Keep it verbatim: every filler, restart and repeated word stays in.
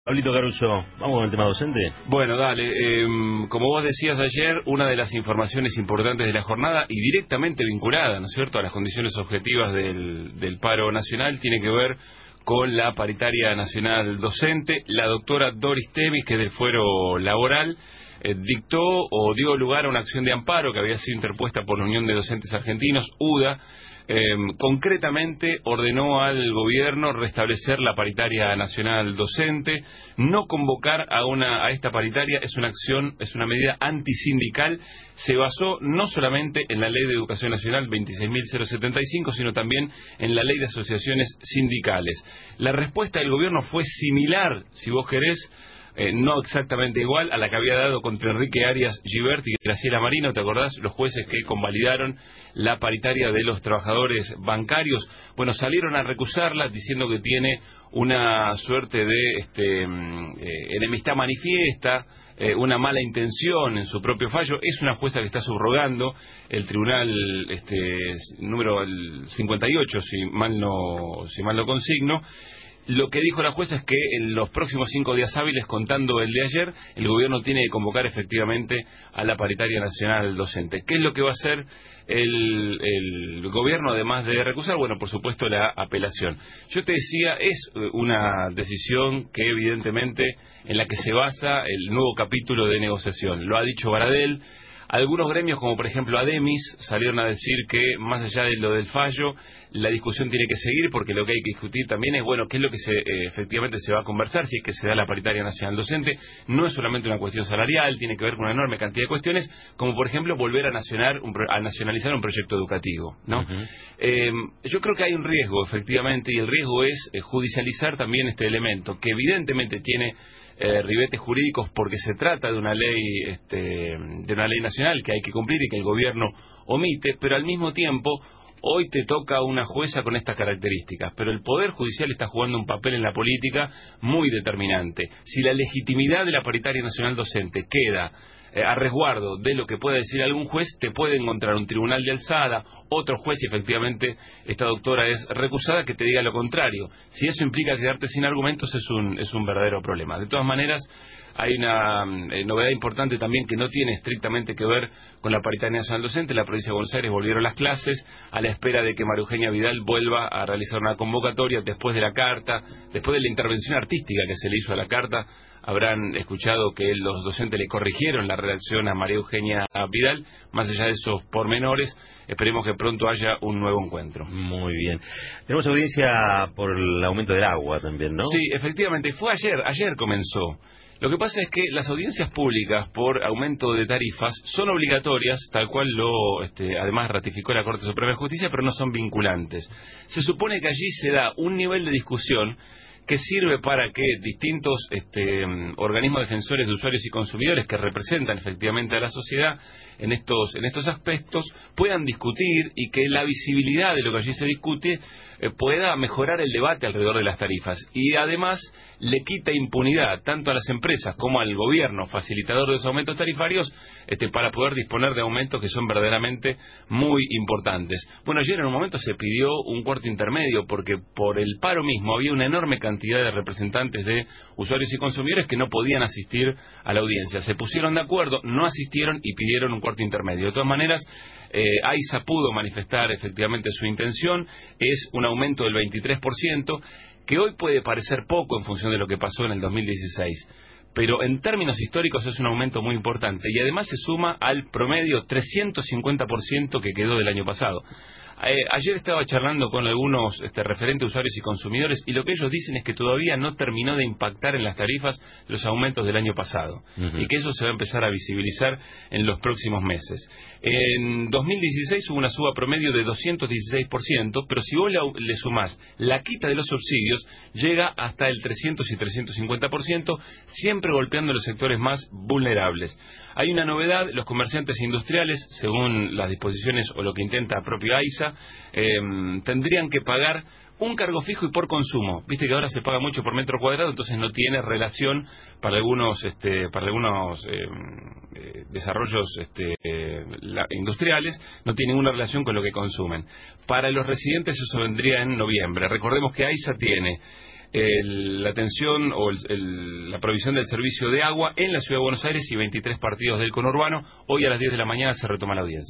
Pablito Caruso, vamos con el tema docente. Bueno, dale, eh, como vos decías ayer, una de las informaciones importantes de la jornada y directamente vinculada, ¿no es cierto?, a las condiciones objetivas del, del paro nacional, tiene que ver con la paritaria nacional docente. La doctora Doris Temis, que es del Fuero Laboral, eh, dictó o dio lugar a una acción de amparo que había sido interpuesta por la Unión de Docentes Argentinos, U D A. Eh, concretamente ordenó al gobierno restablecer la paritaria nacional docente. No convocar a una a esta paritaria es una acción, es una medida antisindical. Se basó no solamente en la Ley de Educación Nacional veintiséis mil setenta y cinco, sino también en la Ley de Asociaciones Sindicales. La respuesta del gobierno fue similar, si vos querés, Eh, no exactamente igual a la que había dado contra Enrique Arias Gibert y Graciela Marino. ¿Te acordás? Los jueces que convalidaron la paritaria de los trabajadores bancarios, bueno, salieron a recusarla diciendo que tiene una suerte de este, eh, enemistad manifiesta, eh, una mala intención en su propio fallo. Es una jueza que está subrogando el tribunal este, número cincuenta y ocho, si mal no, si mal no consigno. Lo que dijo la jueza es que en los próximos cinco días hábiles, contando el de ayer, el gobierno tiene que convocar efectivamente a la paritaria nacional docente. ¿Qué es lo que va a hacer el, el gobierno, además de recusar? Bueno, por supuesto, la apelación. Yo te decía, es una decisión que evidentemente en la que se basa el nuevo capítulo de negociación. Lo ha dicho Baradel. Algunos gremios, como por ejemplo Ademis, salieron a decir que más allá de lo del fallo, la discusión tiene que seguir, porque lo que hay que discutir también es, bueno, qué es lo que se, eh, efectivamente se va a conversar, si es que se da la paritaria nacional docente. No es solamente una cuestión salarial, tiene que ver con una enorme cantidad de cuestiones, como por ejemplo volver a, nacionar un, a nacionalizar un proyecto educativo, ¿no? Uh-huh. eh, yo creo que hay un riesgo, efectivamente, y el riesgo es eh, judicializar también este elemento, que evidentemente tiene Eh, ribetes jurídicos, porque se trata de una ley este, de una ley nacional que hay que cumplir y que el gobierno omite, pero al mismo tiempo hoy te toca una jueza con estas características, pero el Poder Judicial está jugando un papel en la política muy determinante. Si la legitimidad de la paritaria nacional docente queda eh, a resguardo de lo que pueda decir algún juez, te puede encontrar un tribunal de alzada, otro juez, y efectivamente esta doctora es recusada, que te diga lo contrario. Si eso implica quedarte sin argumentos, es un, es un verdadero problema. De todas maneras, hay una eh, novedad importante también que no tiene estrictamente que ver con la paritaria nacional docente. En la provincia de Buenos Aires volvieron las clases a la espera de que María Eugenia Vidal vuelva a realizar una convocatoria después de la carta, después de la intervención artística que se le hizo a la carta. Habrán escuchado que los docentes le corrigieron la redacción a María Eugenia Vidal. Más allá de esos pormenores, esperemos que pronto haya un nuevo encuentro. Muy bien. Tenemos audiencia por el aumento del agua también, ¿no? Sí, efectivamente, fue ayer, ayer comenzó. Lo que pasa es que las audiencias públicas por aumento de tarifas son obligatorias, tal cual lo este, además ratificó la Corte Suprema de Justicia, pero no son vinculantes. Se supone que allí se da un nivel de discusión que sirve para que distintos este, organismos defensores de usuarios y consumidores que representan efectivamente a la sociedad en estos, en estos aspectos puedan discutir, y que la visibilidad de lo que allí se discute eh, pueda mejorar el debate alrededor de las tarifas. Y además le quita impunidad tanto a las empresas como al gobierno facilitador de los aumentos tarifarios este, para poder disponer de aumentos que son verdaderamente muy importantes. Bueno, ayer en un momento se pidió un cuarto intermedio porque por el paro mismo había una enorme cantidad de representantes de usuarios y consumidores que no podían asistir a la audiencia. Se pusieron de acuerdo, no asistieron y pidieron un cuarto intermedio. De todas maneras, eh, AISA pudo manifestar efectivamente su intención. Es un aumento del veintitrés por ciento, que hoy puede parecer poco en función de lo que pasó en el dos mil dieciséis, pero en términos históricos es un aumento muy importante, y además se suma al promedio trescientos cincuenta por ciento que quedó del año pasado. Eh, ayer estaba charlando con algunos este, referentes usuarios y consumidores, y lo que ellos dicen es que todavía no terminó de impactar en las tarifas los aumentos del año pasado, uh-huh. y que eso se va a empezar a visibilizar en los próximos meses. En dos mil dieciséis hubo una suba promedio de doscientos dieciséis por ciento, pero si vos le, le sumás la quita de los subsidios, llega hasta el trescientos y trescientos cincuenta por ciento, siempre golpeando a los sectores más vulnerables. Hay una novedad: los comerciantes industriales, según las disposiciones o lo que intenta propio AISA, eh, tendrían que pagar un cargo fijo y por consumo. Viste que ahora se paga mucho por metro cuadrado, entonces no tiene relación para algunos este, para algunos eh, eh, desarrollos este, eh, la, industriales, no tiene ninguna relación con lo que consumen. Para los residentes eso vendría en noviembre. Recordemos que AISA tiene el- la atención o el- el- la provisión del servicio de agua en la Ciudad de Buenos Aires y veintitrés partidos del conurbano. Hoy a las diez de la mañana se retoma la audiencia.